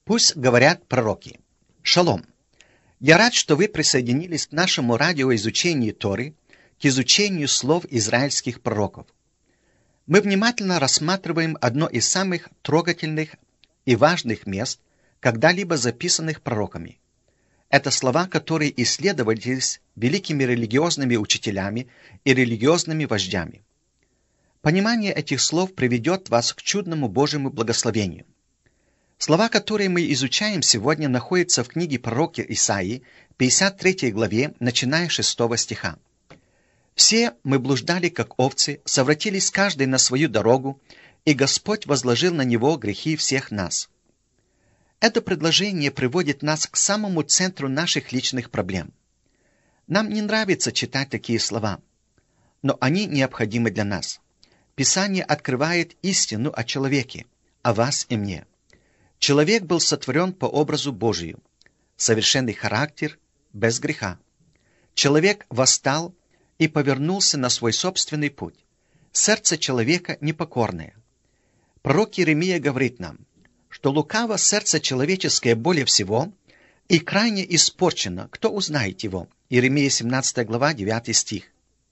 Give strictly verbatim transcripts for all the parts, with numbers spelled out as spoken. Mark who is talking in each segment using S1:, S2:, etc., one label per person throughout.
S1: Пусть говорят пророки. Шалом! Я рад, что вы присоединились к нашему радиоизучению Торы, к изучению слов израильских пророков. Мы внимательно рассматриваем одно из самых трогательных и важных мест, когда-либо записанных пророками. Это слова, которые исследовались великими религиозными учителями и религиозными вождями. Понимание этих слов приведет вас к чудному Божьему благословению. Слова, которые мы изучаем сегодня, находятся в книге пророка Исаии, пятьдесят третьей главе, начиная с шестого стиха. «Все мы блуждали, как овцы, совратились каждый на свою дорогу, и Господь возложил на него грехи всех нас». Это предложение приводит нас к самому центру наших личных проблем. Нам не нравится читать такие слова, но они необходимы для нас. Писание открывает истину о человеке, о вас и мне. Человек был сотворен по образу Божию, совершенный характер, без греха. Человек восстал и повернулся на свой собственный путь. Сердце человека непокорное. Пророк Иеремия говорит нам, что лукаво сердце человеческое более всего и крайне испорчено. Кто узнает его? Иеремия семнадцатая глава, девятый стих.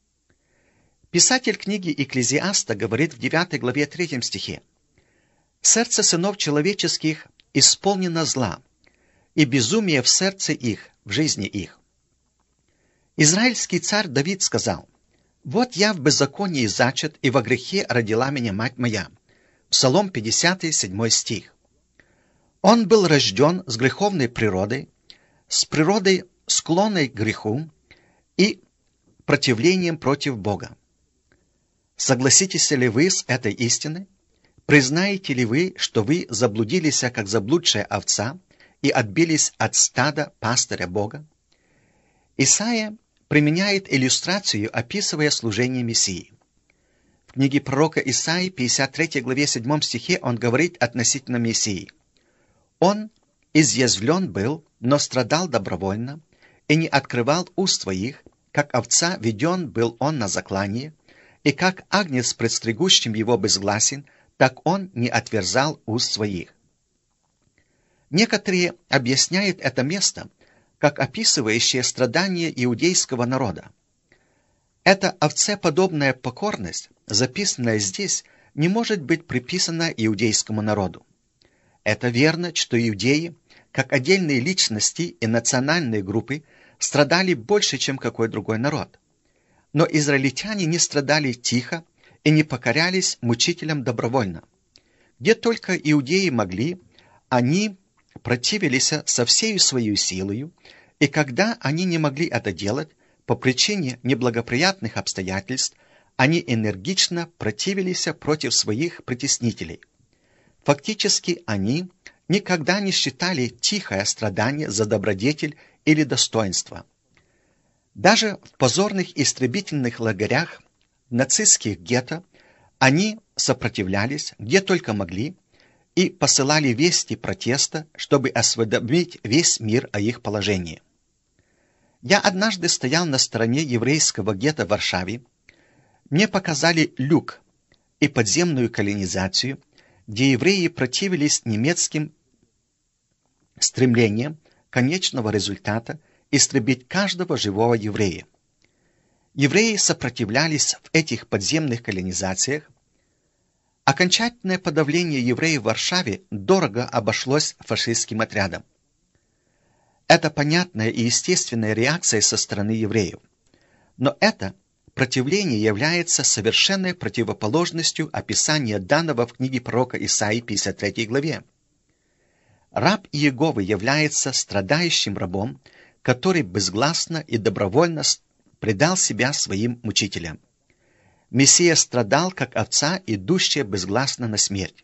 S1: Писатель книги Экклезиаста говорит в девятой главе, третьем стихе: «Сердце сынов человеческих исполнено зла, и безумие в сердце их, в жизни их». Израильский царь Давид сказал: «Вот я в беззаконии зачат, и во грехе родила меня мать моя». Псалом пятидесятый, седьмой стих. Он был рожден с греховной природой, с природой склонной к греху и противлением против Бога. Согласитесь ли вы с этой истиной? Признаете ли вы, что вы заблудились, как заблудшая овца, и отбились от стада пастыря Бога? Исаия применяет иллюстрацию, описывая служение Мессии. В книге пророка Исаии, пятьдесят третьей главе, седьмом стихе, он говорит относительно Мессии: «Он изъязвлен был, но страдал добровольно, и не открывал уст своих, как овца веден был он на заклание, и как агнец пред стригущим его безгласен, так он не отверзал уст своих». Некоторые объясняют это место как описывающее страдания иудейского народа. Эта овцеподобная покорность, записанная здесь, не может быть приписана иудейскому народу. Это верно, что иудеи, как отдельные личности и национальные группы, страдали больше, чем какой другой народ. Но израильтяне не страдали тихо и не покорялись мучителям добровольно. Где только иудеи могли, они противились со всею своей силою, и когда они не могли это делать по причине неблагоприятных обстоятельств, они энергично противились против своих притеснителей. Фактически они никогда не считали тихое страдание за добродетель или достоинство. Даже в позорных истребительных лагерях, в нацистских гетто, они сопротивлялись, где только могли, и посылали вести протеста, чтобы осведомить весь мир о их положении. Я однажды стоял на стороне еврейского гетто в Варшаве. Мне показали люк и подземную колонизацию, где евреи противились немецким стремлениям конечного результата истребить каждого живого еврея. Евреи сопротивлялись в этих подземных колонизациях. Окончательное подавление евреев в Варшаве дорого обошлось фашистским отрядам. Это понятная и естественная реакция со стороны евреев. Но это противление является совершенной противоположностью описания данного в книге пророка Исаии, пятьдесят третьей главе. Раб Иеговы является страдающим рабом, который безгласно и добровольно предал себя своим мучителям. Мессия страдал, как овца, идущая безгласно на смерть.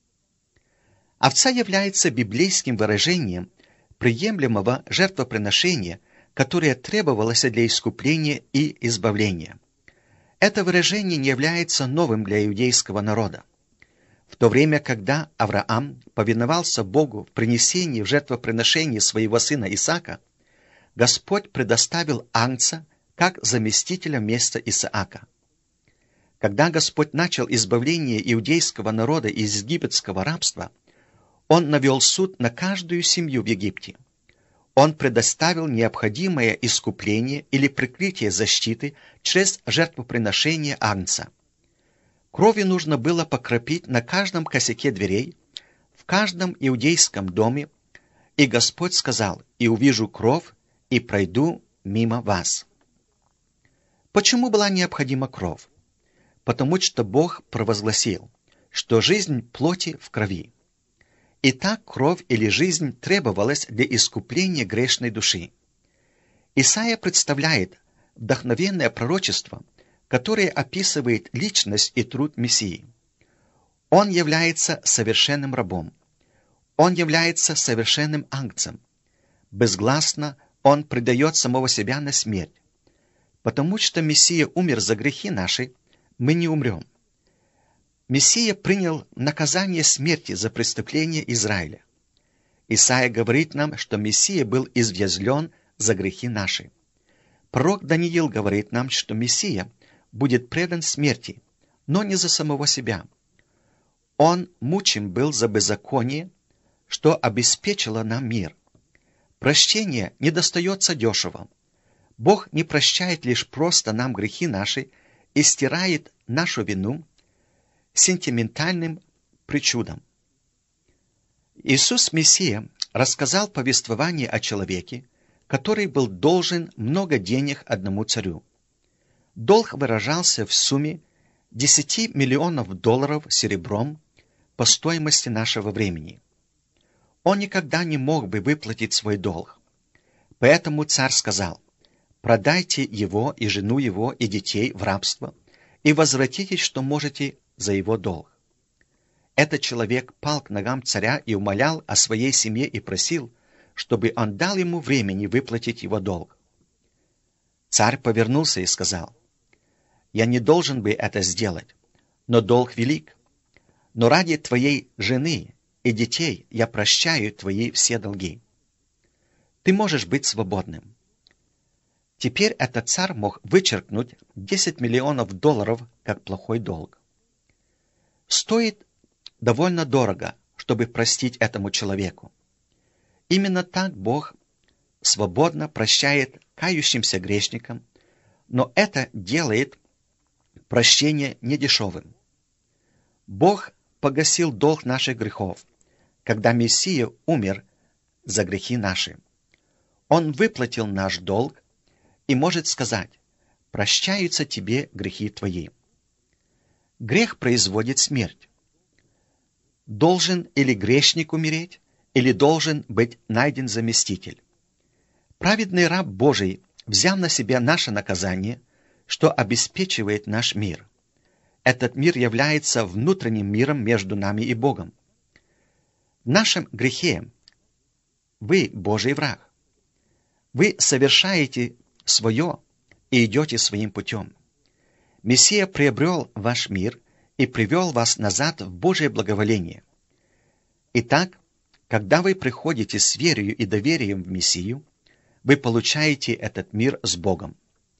S1: Овца является библейским выражением приемлемого жертвоприношения, которое требовалось для искупления и избавления. Это выражение не является новым для иудейского народа. В то время, когда Авраам повиновался Богу в принесении в жертвоприношение своего сына Исаака, Господь предоставил агнца как заместителя вместо Исаака. Когда Господь начал избавление иудейского народа из египетского рабства, Он навел суд на каждую семью в Египте. Он предоставил необходимое искупление или прикрытие защиты через жертвоприношение агнца. Кровью нужно было покропить на каждом косяке дверей, в каждом иудейском доме, и Господь сказал: «И увижу кровь, и пройду мимо вас». Почему была необходима кровь? Потому что Бог провозгласил, что жизнь плоти в крови. Итак, кровь или жизнь требовалась для искупления грешной души. Исайя представляет вдохновенное пророчество, которое описывает личность и труд Мессии. Он является совершенным рабом. Он является совершенным агнцем. Безгласно он предает самого себя на смерть. Потому что Мессия умер за грехи наши, мы не умрем. Мессия принял наказание смерти за преступление Израиля. Исайя говорит нам, что Мессия был извязлен за грехи наши. Пророк Даниил говорит нам, что Мессия будет предан смерти, но не за самого себя. Он мучим был за беззаконие, что обеспечило нам мир. Прощение не достается дешево. Бог не прощает лишь просто нам грехи наши и стирает нашу вину сентиментальным причудом. Иисус Мессия рассказал повествование о человеке, который был должен много денег одному царю. Долг выражался в сумме десяти миллионов долларов серебром по стоимости нашего времени. Он никогда не мог бы выплатить свой долг. Поэтому царь сказал: «Продайте его и жену его и детей в рабство и возвратите, что можете, за его долг». Этот человек пал к ногам царя и умолял о своей семье и просил, чтобы он дал ему времени выплатить его долг. Царь повернулся и сказал: «Я не должен бы это сделать, но долг велик. Но ради твоей жены и детей я прощаю твои все долги. Ты можешь быть свободным». Теперь этот царь мог вычеркнуть десять миллионов долларов как плохой долг. Стоит довольно дорого, чтобы простить этому человеку. Именно так Бог свободно прощает кающимся грешникам, но это делает прощение недешевым. Бог погасил долг наших грехов, когда Мессия умер за грехи наши. Он выплатил наш долг и может сказать: «Прощаются тебе грехи твои». Грех производит смерть. Должен или грешник умереть, или должен быть найден заместитель. Праведный раб Божий взял на себя наше наказание, что обеспечивает наш мир. Этот мир является внутренним миром между нами и Богом. В нашем грехе вы Божий враг. Вы совершаете свое и идете своим путем. Мессия приобрел ваш мир и привел вас назад в Божие благоволение. Итак, когда вы приходите с верою и доверием в Мессию, вы получаете этот мир с Богом.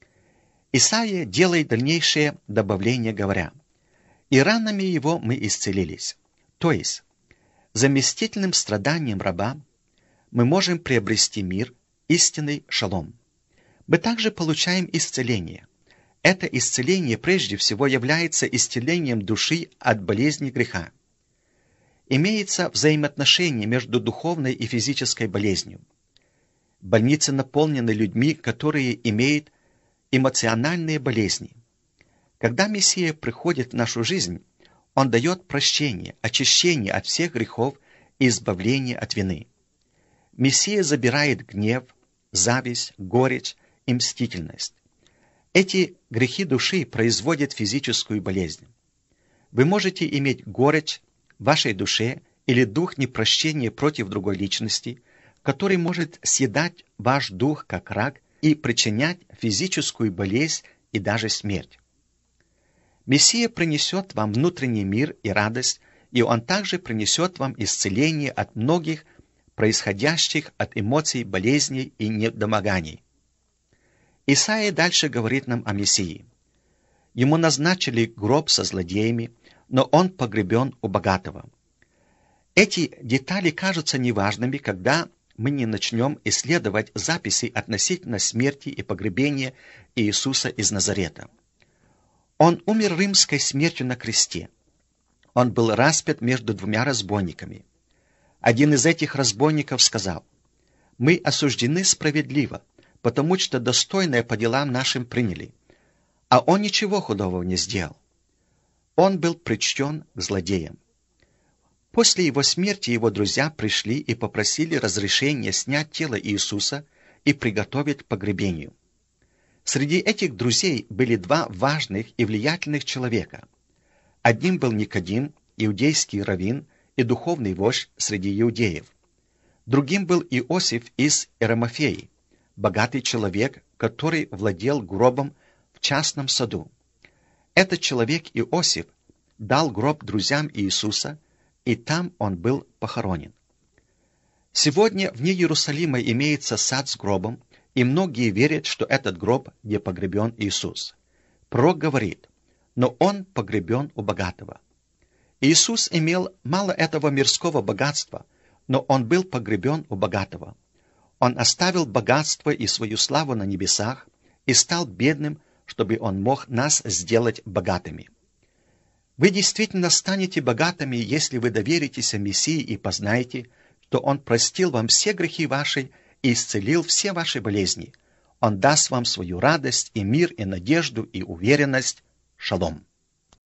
S1: Исайя делает дальнейшее добавление, говоря: «И ранами его мы исцелились». То есть, заместительным страданием раба мы можем приобрести мир, истинный шалом. Мы также получаем исцеление. Это исцеление прежде всего является исцелением души от болезни греха. Имеется взаимоотношение между духовной и физической болезнью. Больницы наполнены людьми, которые имеют эмоциональные болезни. Когда Мессия приходит в нашу жизнь, Он дает прощение, очищение от всех грехов и избавление от вины. Мессия забирает гнев, зависть, горечь и мстительность. Эти грехи души производят физическую болезнь. Вы можете иметь горечь в вашей душе или дух непрощения против другой личности, который может съедать ваш дух как рак и причинять физическую болезнь и даже смерть. Мессия принесет вам внутренний мир и радость, и Он также принесет вам исцеление от многих происходящих от эмоций, болезней и недомоганий. Исайя дальше говорит нам о Мессии. Ему назначили гроб со злодеями, но он погребен у богатого. Эти детали кажутся неважными, когда мы не начнем исследовать записи относительно смерти и погребения Иисуса из Назарета. Он умер римской смертью на кресте. Он был распят между двумя разбойниками. Один из этих разбойников сказал: «Мы осуждены справедливо, потому что достойное по делам нашим приняли, а он ничего худого не сделал». Он был причтен к злодеям. После его смерти его друзья пришли и попросили разрешения снять тело Иисуса и приготовить к погребению. Среди этих друзей были два важных и влиятельных человека. Одним был Никодим, иудейский раввин и духовный вождь среди иудеев. Другим был Иосиф из Иеромофеи, богатый человек, который владел гробом в частном саду. Этот человек Иосиф дал гроб друзьям Иисуса, и там он был похоронен. Сегодня вне Иерусалима имеется сад с гробом, и многие верят, что этот гроб, где погребен Иисус. Пророк говорит: «Но он погребен у богатого». Иисус имел мало этого мирского богатства, но он был погребен у богатого. Он оставил богатство и свою славу на небесах и стал бедным, чтобы он мог нас сделать богатыми. Вы действительно станете богатыми, если вы доверитесь Мессии и познаете, что Он простил вам все грехи ваши и исцелил все ваши болезни. Он даст вам свою радость и мир, и надежду, и уверенность. Шалом.